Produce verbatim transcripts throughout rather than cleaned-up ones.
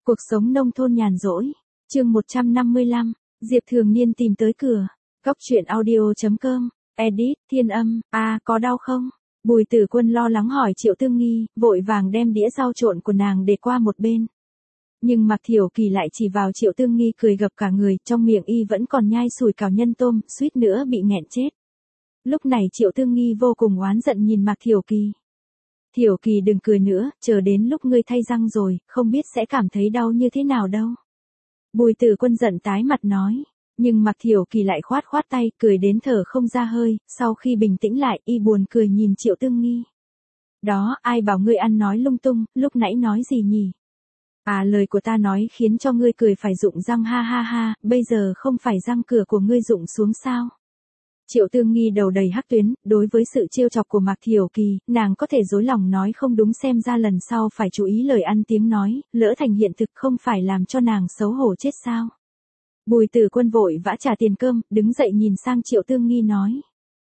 Cuộc sống nông thôn nhàn rỗi. Chương một trăm năm mươi lăm, Diệp Thường Niên tìm tới cửa. Góc truyện audio chấm com. Edit, Thiên Âm, a à, có đau không? Bùi Tử Quân lo lắng hỏi Triệu Tương Nghi, vội vàng đem đĩa rau trộn của nàng để qua một bên. Nhưng Mạc Thiểu Kỳ lại chỉ vào Triệu Tương Nghi cười gập cả người, trong miệng y vẫn còn nhai sủi cảo nhân tôm, suýt nữa bị nghẹn chết. Lúc này Triệu Tương Nghi vô cùng oán giận nhìn Mạc Thiểu Kỳ. Thiểu Kỳ đừng cười nữa, chờ đến lúc ngươi thay răng rồi, không biết sẽ cảm thấy đau như thế nào đâu. Bùi Tử Quân giận tái mặt nói, nhưng Mạc Thiểu Kỳ lại khoát khoát tay, cười đến thở không ra hơi, sau khi bình tĩnh lại, y buồn cười nhìn Triệu Tương Nghi. Đó, ai bảo ngươi ăn nói lung tung, lúc nãy nói gì nhỉ? À, lời của ta nói khiến cho ngươi cười phải rụng răng, ha ha ha, bây giờ không phải răng cửa của ngươi rụng xuống sao? Triệu Tương Nghi đầu đầy hắc tuyến, đối với sự trêu chọc của Mạc Thiểu Kỳ, nàng có thể dối lòng nói không đúng, xem ra lần sau phải chú ý lời ăn tiếng nói, lỡ thành hiện thực không phải làm cho nàng xấu hổ chết sao. Bùi Tử Quân vội vã trả tiền cơm, đứng dậy nhìn sang Triệu Tương Nghi nói.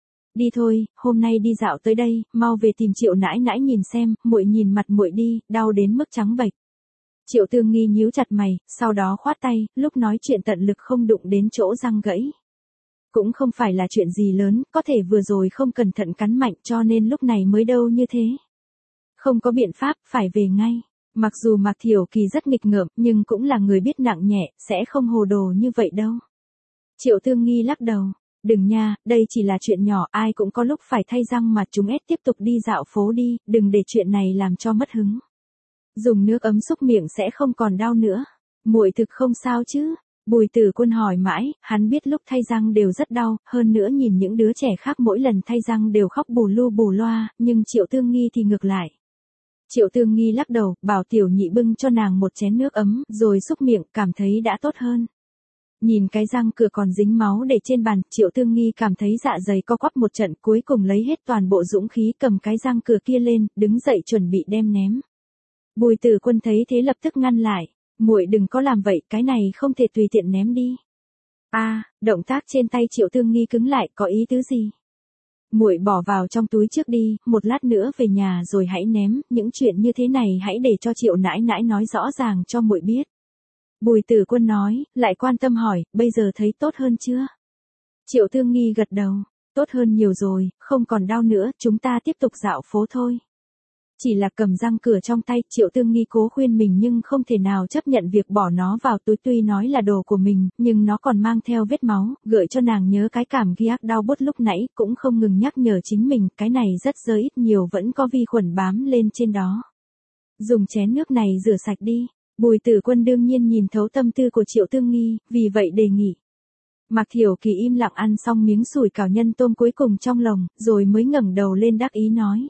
Đi thôi, hôm nay đi dạo tới đây, mau về tìm Triệu nãi nãi nhìn xem, muội nhìn mặt muội đi, đau đến mức trắng bệch. Triệu Tương Nghi nhíu chặt mày, sau đó khoát tay, lúc nói chuyện tận lực không đụng đến chỗ răng gãy. Cũng không phải là chuyện gì lớn, có thể vừa rồi không cẩn thận cắn mạnh cho nên lúc này mới đâu như thế. Không có biện pháp, phải về ngay. Mặc dù Mạc Thiểu Kỳ rất nghịch ngợm, nhưng cũng là người biết nặng nhẹ, sẽ không hồ đồ như vậy đâu. Triệu Tương Nghi lắc đầu. Đừng nha, đây chỉ là chuyện nhỏ, ai cũng có lúc phải thay răng mà, chúng ép tiếp tục đi dạo phố đi, đừng để chuyện này làm cho mất hứng. Dùng nước ấm xúc miệng sẽ không còn đau nữa. Muội thực không sao chứ? Bùi Tử Quân hỏi mãi, hắn biết lúc thay răng đều rất đau, hơn nữa nhìn những đứa trẻ khác mỗi lần thay răng đều khóc bù lu bù loa, nhưng Triệu Tương Nghi thì ngược lại. Triệu Tương Nghi lắc đầu, bảo tiểu nhị bưng cho nàng một chén nước ấm, rồi xúc miệng, cảm thấy đã tốt hơn. Nhìn cái răng cửa còn dính máu để trên bàn, Triệu Tương Nghi cảm thấy dạ dày co quắp một trận, cuối cùng lấy hết toàn bộ dũng khí cầm cái răng cửa kia lên, đứng dậy chuẩn bị đem ném. Bùi Tử Quân thấy thế lập tức ngăn lại. Muội đừng có làm vậy, cái này không thể tùy tiện ném đi. A, à, động tác trên tay Triệu Tương Nghi cứng lại, có ý tứ gì? Muội bỏ vào trong túi trước đi, một lát nữa về nhà rồi hãy ném, những chuyện như thế này hãy để cho Triệu nãi nãi nói rõ ràng cho muội biết. Bùi Tử Quân nói, lại quan tâm hỏi, bây giờ thấy tốt hơn chưa? Triệu Tương Nghi gật đầu, tốt hơn nhiều rồi, không còn đau nữa, chúng ta tiếp tục dạo phố thôi. Chỉ là cầm răng cửa trong tay, Triệu Tương Nghi cố khuyên mình nhưng không thể nào chấp nhận việc bỏ nó vào túi, tuy nói là đồ của mình, nhưng nó còn mang theo vết máu, gợi cho nàng nhớ cái cảm ghiác đau bút lúc nãy, cũng không ngừng nhắc nhở chính mình, cái này rất dơ, ít nhiều vẫn có vi khuẩn bám lên trên đó. Dùng chén nước này rửa sạch đi. Bùi Tử Quân đương nhiên nhìn thấu tâm tư của Triệu Tương Nghi, vì vậy đề nghị. Mạc Thiểu Kỳ im lặng ăn xong miếng sủi cảo nhân tôm cuối cùng trong lồng, rồi mới ngẩng đầu lên đắc ý nói.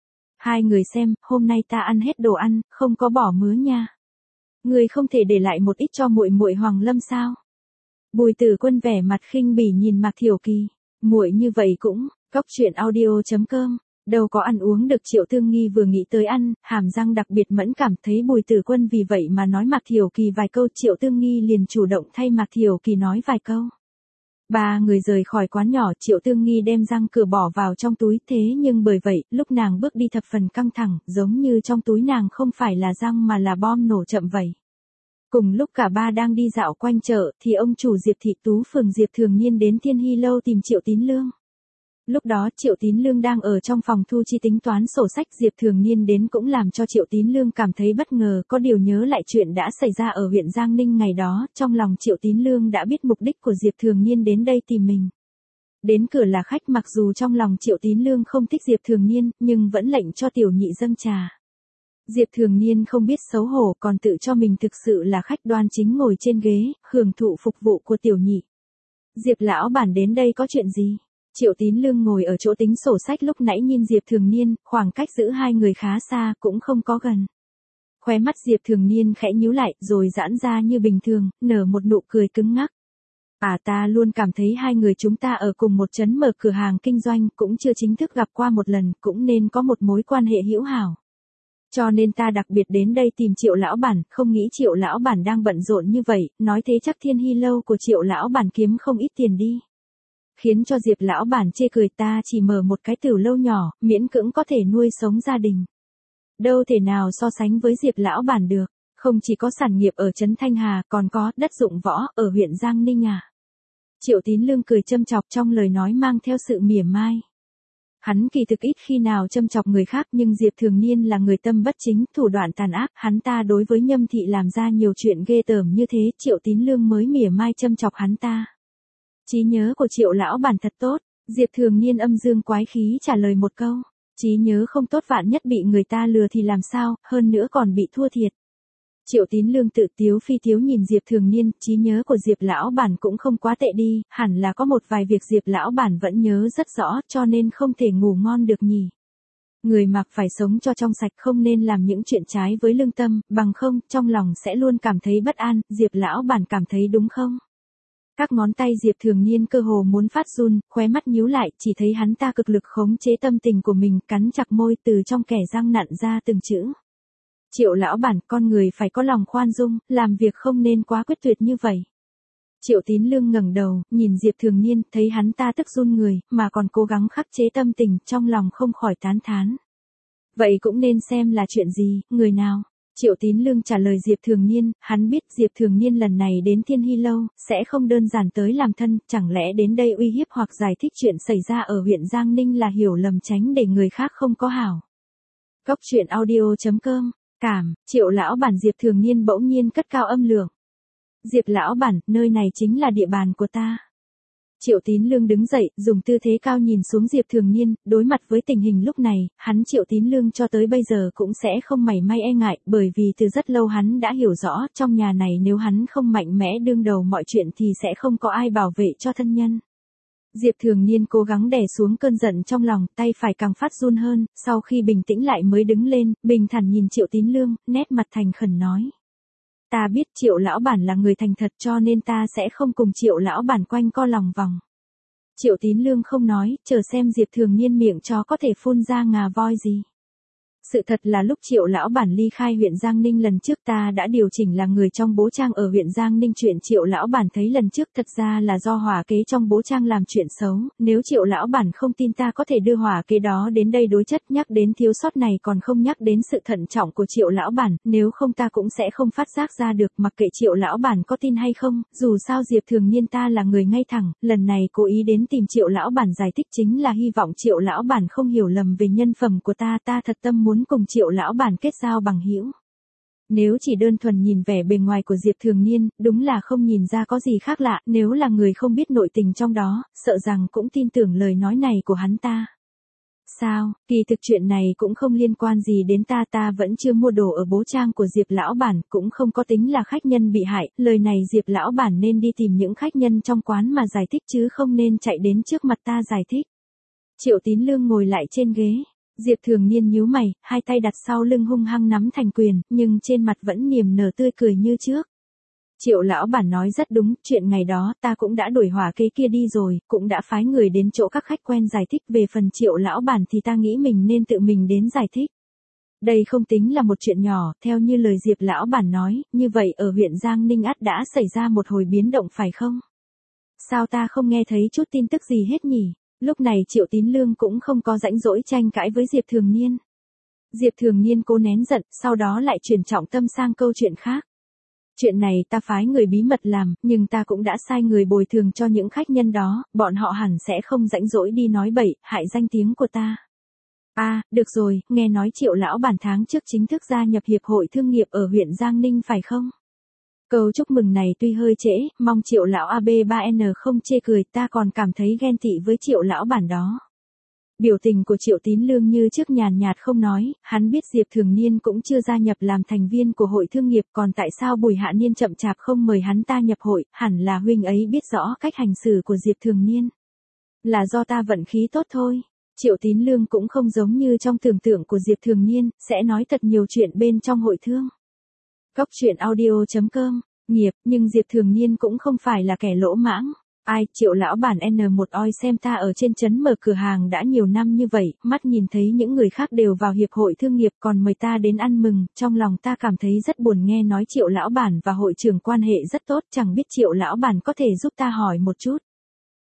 Hai người xem, hôm nay ta ăn hết đồ ăn, không có bỏ mứa nha. Người không thể để lại một ít cho muội muội Hoàng Lâm sao? Bùi Tử Quân vẻ mặt khinh bỉ nhìn Mạc Thiểu Kỳ. Muội như vậy cũng, góc truyện audio chấm com. Đâu có ăn uống được. Triệu Tương Nghi vừa nghĩ tới ăn, hàm răng đặc biệt mẫn cảm, thấy Bùi Tử Quân vì vậy mà nói Mạc Thiểu Kỳ vài câu, Triệu Tương Nghi liền chủ động thay Mạc Thiểu Kỳ nói vài câu. Ba người rời khỏi quán nhỏ, Triệu Tương Nghi đem răng cửa bỏ vào trong túi, thế nhưng bởi vậy, lúc nàng bước đi thập phần căng thẳng, giống như trong túi nàng không phải là răng mà là bom nổ chậm vậy. Cùng lúc cả ba đang đi dạo quanh chợ, thì ông chủ Diệp Thị Tú phường Diệp Thường Niên đến Thiên Hy Lâu tìm Triệu Tín Lương. Lúc đó Triệu Tín Lương đang ở trong phòng thu chi tính toán sổ sách, Diệp Thường Niên đến cũng làm cho Triệu Tín Lương cảm thấy bất ngờ, có điều nhớ lại chuyện đã xảy ra ở huyện Giang Ninh ngày đó, trong lòng Triệu Tín Lương đã biết mục đích của Diệp Thường Niên đến đây tìm mình. Đến cửa là khách, mặc dù trong lòng Triệu Tín Lương không thích Diệp Thường Niên, nhưng vẫn lệnh cho tiểu nhị dâng trà. Diệp Thường Niên không biết xấu hổ, còn tự cho mình thực sự là khách, đoan chính ngồi trên ghế, hưởng thụ phục vụ của tiểu nhị. Diệp lão bản đến đây có chuyện gì? Triệu Tín Lương ngồi ở chỗ tính sổ sách lúc nãy nhìn Diệp Thường Niên, khoảng cách giữa hai người khá xa, cũng không có gần. Khóe mắt Diệp Thường Niên khẽ nhíu lại, rồi giãn ra như bình thường, nở một nụ cười cứng ngắc. À, ta luôn cảm thấy hai người chúng ta ở cùng một trấn mở cửa hàng kinh doanh, cũng chưa chính thức gặp qua một lần, cũng nên có một mối quan hệ hữu hảo. Cho nên ta đặc biệt đến đây tìm Triệu lão bản, không nghĩ Triệu lão bản đang bận rộn như vậy, nói thế chắc Thiên Hy Lâu của Triệu lão bản kiếm không ít tiền đi. Khiến cho Diệp lão bản chê cười, ta chỉ mở một cái tiểu lâu nhỏ, miễn cưỡng có thể nuôi sống gia đình. Đâu thể nào so sánh với Diệp lão bản được. Không chỉ có sản nghiệp ở Trấn Thanh Hà, còn có đất dụng võ ở huyện Giang Ninh à. Triệu Tín Lương cười châm chọc trong lời nói mang theo sự mỉa mai. Hắn kỳ thực ít khi nào châm chọc người khác, nhưng Diệp Thường Niên là người tâm bất chính, thủ đoạn tàn ác, hắn ta đối với Nhâm Thị làm ra nhiều chuyện ghê tởm như thế, Triệu Tín Lương mới mỉa mai châm chọc hắn ta. Trí nhớ của Triệu lão bản thật tốt, Diệp Thường Niên âm dương quái khí trả lời một câu. Trí nhớ không tốt vạn nhất bị người ta lừa thì làm sao, hơn nữa còn bị thua thiệt. Triệu Tín Lương tự tiếu phi tiếu nhìn Diệp Thường Niên, trí nhớ của Diệp lão bản cũng không quá tệ đi, hẳn là có một vài việc Diệp lão bản vẫn nhớ rất rõ, cho nên không thể ngủ ngon được nhỉ. Người mặc phải sống cho trong sạch, không nên làm những chuyện trái với lương tâm, bằng không, trong lòng sẽ luôn cảm thấy bất an, Diệp lão bản cảm thấy đúng không? Các ngón tay Diệp Thường Niên cơ hồ muốn phát run, khóe mắt nhíu lại, chỉ thấy hắn ta cực lực khống chế tâm tình của mình, cắn chặt môi, từ trong kẻ răng nặn ra từng chữ. Triệu lão bản, con người phải có lòng khoan dung, làm việc không nên quá quyết tuyệt như vậy. Triệu Tín Lương ngẩng đầu, nhìn Diệp Thường Niên, thấy hắn ta tức run người, mà còn cố gắng khắc chế tâm tình, trong lòng không khỏi tán thán. Vậy cũng nên xem là chuyện gì, người nào? Triệu Tín Lương trả lời Diệp Thường Niên, hắn biết Diệp Thường Niên lần này đến Thiên Hy Lâu, sẽ không đơn giản tới làm thân, chẳng lẽ đến đây uy hiếp hoặc giải thích chuyện xảy ra ở huyện Giang Ninh là hiểu lầm tránh để người khác không có hảo. Cốc truyện audio chấm com, cảm, Triệu lão bản Diệp Thường Niên bỗng nhiên cất cao âm lượng. Diệp lão bản, nơi này chính là địa bàn của ta. Triệu Tín Lương đứng dậy, dùng tư thế cao nhìn xuống Diệp Thường Niên, đối mặt với tình hình lúc này, hắn Triệu Tín Lương cho tới bây giờ cũng sẽ không mảy may e ngại, bởi vì từ rất lâu hắn đã hiểu rõ, trong nhà này nếu hắn không mạnh mẽ đương đầu mọi chuyện thì sẽ không có ai bảo vệ cho thân nhân. Diệp Thường Niên cố gắng đè xuống cơn giận trong lòng, tay phải càng phát run hơn, sau khi bình tĩnh lại mới đứng lên, bình thản nhìn Triệu Tín Lương, nét mặt thành khẩn nói. Ta biết Triệu lão bản là người thành thật cho nên ta sẽ không cùng Triệu lão bản quanh co lòng vòng. Triệu Tín Lương không nói, chờ xem Diệp Thường Niên miệng chó có thể phun ra ngà voi gì. Sự thật là lúc Triệu lão bản ly khai huyện Giang Ninh lần trước ta đã điều chỉnh là người trong bố trang ở huyện Giang Ninh, chuyện Triệu lão bản thấy lần trước thật ra là do hỏa kế trong bố trang làm chuyện xấu, nếu Triệu lão bản không tin ta có thể đưa hỏa kế đó đến đây đối chất, nhắc đến thiếu sót này còn không nhắc đến sự thận trọng của Triệu lão bản, nếu không ta cũng sẽ không phát giác ra được, mặc kệ Triệu lão bản có tin hay không, dù sao Diệp Thường Niên ta là người ngay thẳng, lần này cố ý đến tìm Triệu lão bản giải thích chính là hy vọng Triệu lão bản không hiểu lầm về nhân phẩm của ta, ta thật tâm muốn cùng Triệu lão bản kết giao bằng hữu. Nếu chỉ đơn thuần nhìn vẻ bề ngoài của Diệp Thường Niên, đúng là không nhìn ra có gì khác lạ, nếu là người không biết nội tình trong đó, sợ rằng cũng tin tưởng lời nói này của hắn ta. Sao, kỳ thực chuyện này cũng không liên quan gì đến ta, ta vẫn chưa mua đồ ở bố trang của Diệp lão bản, cũng không có tính là khách nhân bị hại, lời này Diệp lão bản nên đi tìm những khách nhân trong quán mà giải thích chứ không nên chạy đến trước mặt ta giải thích. Triệu Tín Lương ngồi lại trên ghế. Diệp Thường Niên nhíu mày, hai tay đặt sau lưng hung hăng nắm thành quyền, nhưng trên mặt vẫn niềm nở tươi cười như trước. Triệu lão bản nói rất đúng, chuyện ngày đó ta cũng đã đuổi hỏa kế kia đi rồi, cũng đã phái người đến chỗ các khách quen giải thích, về phần Triệu lão bản thì ta nghĩ mình nên tự mình đến giải thích. Đây không tính là một chuyện nhỏ, theo như lời Diệp lão bản nói, như vậy ở huyện Giang Ninh ắt đã xảy ra một hồi biến động phải không? Sao ta không nghe thấy chút tin tức gì hết nhỉ? Lúc này Triệu Tín Lương cũng không có rãnh rỗi tranh cãi với Diệp Thường Niên. Diệp Thường Niên cố nén giận, sau đó lại chuyển trọng tâm sang câu chuyện khác. Chuyện này ta phái người bí mật làm, nhưng ta cũng đã sai người bồi thường cho những khách nhân đó, bọn họ hẳn sẽ không rãnh rỗi đi nói bậy, hại danh tiếng của ta. À, được rồi, nghe nói Triệu lão bản tháng trước chính thức gia nhập Hiệp hội Thương nghiệp ở huyện Giang Ninh phải không? Câu chúc mừng này tuy hơi trễ, mong Triệu lão a bê ba en không chê cười, ta còn cảm thấy ghen tị với Triệu lão bản đó. Biểu tình của Triệu Tín Lương như trước nhàn nhạt không nói, hắn biết Diệp Thường Niên cũng chưa gia nhập làm thành viên của hội thương nghiệp, còn tại sao Bùi Hạ Niên chậm chạp không mời hắn ta nhập hội, hẳn là huynh ấy biết rõ cách hành xử của Diệp Thường Niên. Là do ta vận khí tốt thôi. Triệu Tín Lương cũng không giống như trong tưởng tượng của Diệp Thường Niên, sẽ nói thật nhiều chuyện bên trong hội thương. Cốc truyện audio chấm com, nghiệp, nhưng Diệp Thường Niên cũng không phải là kẻ lỗ mãng. Ai, Triệu lão bản N một oi xem ta ở trên trấn mở cửa hàng đã nhiều năm như vậy, mắt nhìn thấy những người khác đều vào hiệp hội thương nghiệp còn mời ta đến ăn mừng, trong lòng ta cảm thấy rất buồn, nghe nói Triệu lão bản và hội trưởng quan hệ rất tốt, chẳng biết Triệu lão bản có thể giúp ta hỏi một chút.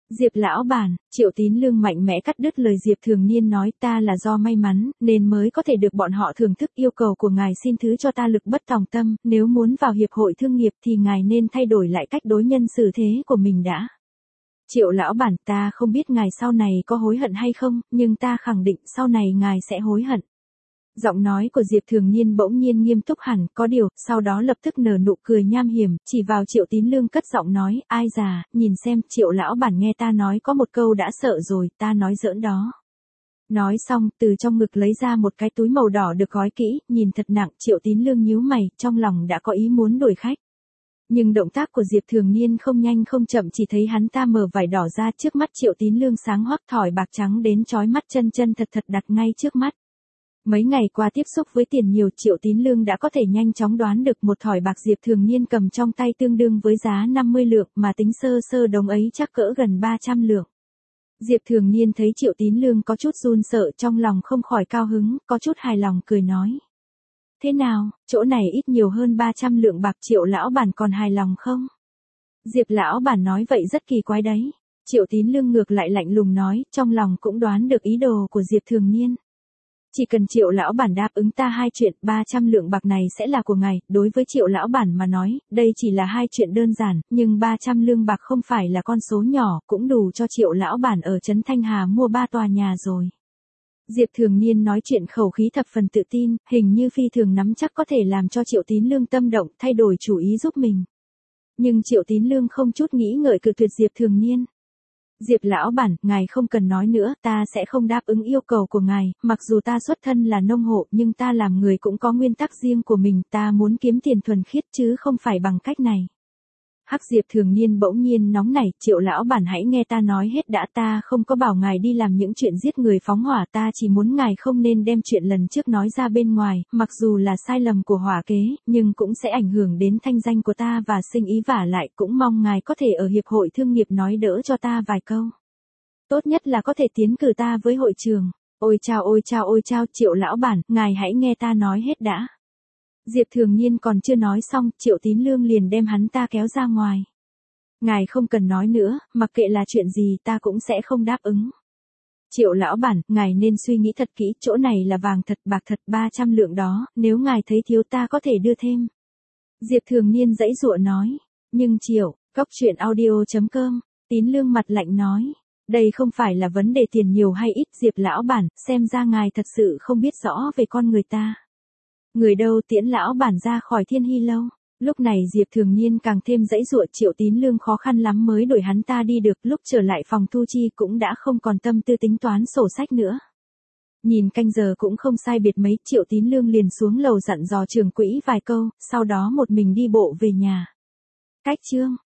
Diệp lão bản, Triệu Tín Lương mạnh mẽ cắt đứt lời Diệp Thường Niên nói, ta là do may mắn, nên mới có thể được bọn họ thưởng thức, yêu cầu của ngài xin thứ cho ta lực bất tòng tâm, nếu muốn vào hiệp hội thương nghiệp thì ngài nên thay đổi lại cách đối nhân xử thế của mình đã. Triệu lão bản, ta không biết ngài sau này có hối hận hay không, nhưng ta khẳng định sau này ngài sẽ hối hận. Giọng nói của Diệp Thường Niên bỗng nhiên nghiêm túc hẳn, có điều, sau đó lập tức nở nụ cười nham hiểm, chỉ vào Triệu Tín Lương cất giọng nói, ai già, nhìn xem, Triệu lão bản nghe ta nói có một câu đã sợ rồi, ta nói giỡn đó. Nói xong, từ trong ngực lấy ra một cái túi màu đỏ được gói kỹ, nhìn thật nặng, Triệu Tín Lương nhíu mày, trong lòng đã có ý muốn đuổi khách. Nhưng động tác của Diệp Thường Niên không nhanh không chậm, chỉ thấy hắn ta mở vải đỏ ra, trước mắt Triệu Tín Lương sáng hoắc, thỏi bạc trắng đến chói mắt chân chân thật thật đặt ngay trước mắt. Mấy ngày qua tiếp xúc với tiền nhiều, Triệu Tín Lương đã có thể nhanh chóng đoán được một thỏi bạc Diệp Thường Niên cầm trong tay tương đương với giá năm mươi lượng, mà tính sơ sơ đống ấy chắc cỡ gần ba trăm lượng. Diệp Thường Niên thấy Triệu Tín Lương có chút run sợ, trong lòng không khỏi cao hứng, có chút hài lòng cười nói. Thế nào, chỗ này ít nhiều hơn ba trăm lượng bạc, Triệu lão bản còn hài lòng không? Diệp lão bản nói vậy rất kỳ quái đấy. Triệu Tín Lương ngược lại lạnh lùng nói, trong lòng cũng đoán được ý đồ của Diệp Thường Niên. Chỉ cần Triệu lão bản đáp ứng ta hai chuyện, ba trăm lượng bạc này sẽ là của ngài. Đối với Triệu lão bản mà nói, đây chỉ là hai chuyện đơn giản, nhưng ba trăm lương bạc không phải là con số nhỏ, cũng đủ cho Triệu lão bản ở trấn Thanh Hà mua ba tòa nhà rồi. Diệp Thường Niên nói chuyện khẩu khí thập phần tự tin, hình như phi thường nắm chắc có thể làm cho Triệu Tín Lương tâm động, thay đổi chủ ý giúp mình. Nhưng Triệu Tín Lương không chút nghĩ ngợi cự tuyệt Diệp Thường Niên. Diệp lão bản, ngài không cần nói nữa, ta sẽ không đáp ứng yêu cầu của ngài, mặc dù ta xuất thân là nông hộ, nhưng ta làm người cũng có nguyên tắc riêng của mình, ta muốn kiếm tiền thuần khiết chứ không phải bằng cách này. Hắc, Diệp Thường Niên bỗng nhiên nóng nảy, Triệu lão bản hãy nghe ta nói hết đã, ta không có bảo ngài đi làm những chuyện giết người phóng hỏa, ta chỉ muốn ngài không nên đem chuyện lần trước nói ra bên ngoài, mặc dù là sai lầm của hỏa kế, nhưng cũng sẽ ảnh hưởng đến thanh danh của ta và sinh ý, vả lại cũng mong ngài có thể ở hiệp hội thương nghiệp nói đỡ cho ta vài câu. Tốt nhất là có thể tiến cử ta với hội trường. Ôi chao ôi chao ôi chao, Triệu lão bản, ngài hãy nghe ta nói hết đã. Diệp Thường Niên còn chưa nói xong, Triệu Tín Lương liền đem hắn ta kéo ra ngoài. Ngài không cần nói nữa, mặc kệ là chuyện gì ta cũng sẽ không đáp ứng. Triệu lão bản, ngài nên suy nghĩ thật kỹ, chỗ này là vàng thật bạc thật, ba trăm lượng đó, nếu ngài thấy thiếu ta có thể đưa thêm. Diệp Thường Niên giãy giụa nói, nhưng Triệu, Cóc Truyện Audio chấm com, Tín Lương mặt lạnh nói. Đây không phải là vấn đề tiền nhiều hay ít, Diệp lão bản, xem ra ngài thật sự không biết rõ về con người ta. Người đâu tiễn lão bản ra khỏi Thiên Hy lâu. Lúc này Diệp Thường Niên càng thêm giãy giụa, Triệu Tín Lương khó khăn lắm mới đuổi hắn ta đi được, lúc trở lại phòng thu chi cũng đã không còn tâm tư tính toán sổ sách nữa. Nhìn canh giờ cũng không sai biệt mấy, Triệu Tín Lương liền xuống lầu dặn dò trưởng quỹ vài câu, sau đó một mình đi bộ về nhà. Cách chương